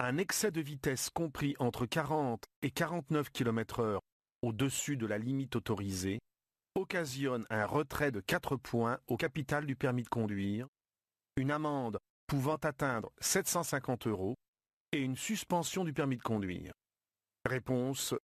Un excès de vitesse compris entre 40 et 49 km/h au-dessus de la limite autorisée occasionne un retrait de 4 points au capital du permis de conduire, une amende pouvant atteindre 750 € et une suspension du permis de conduire. Réponse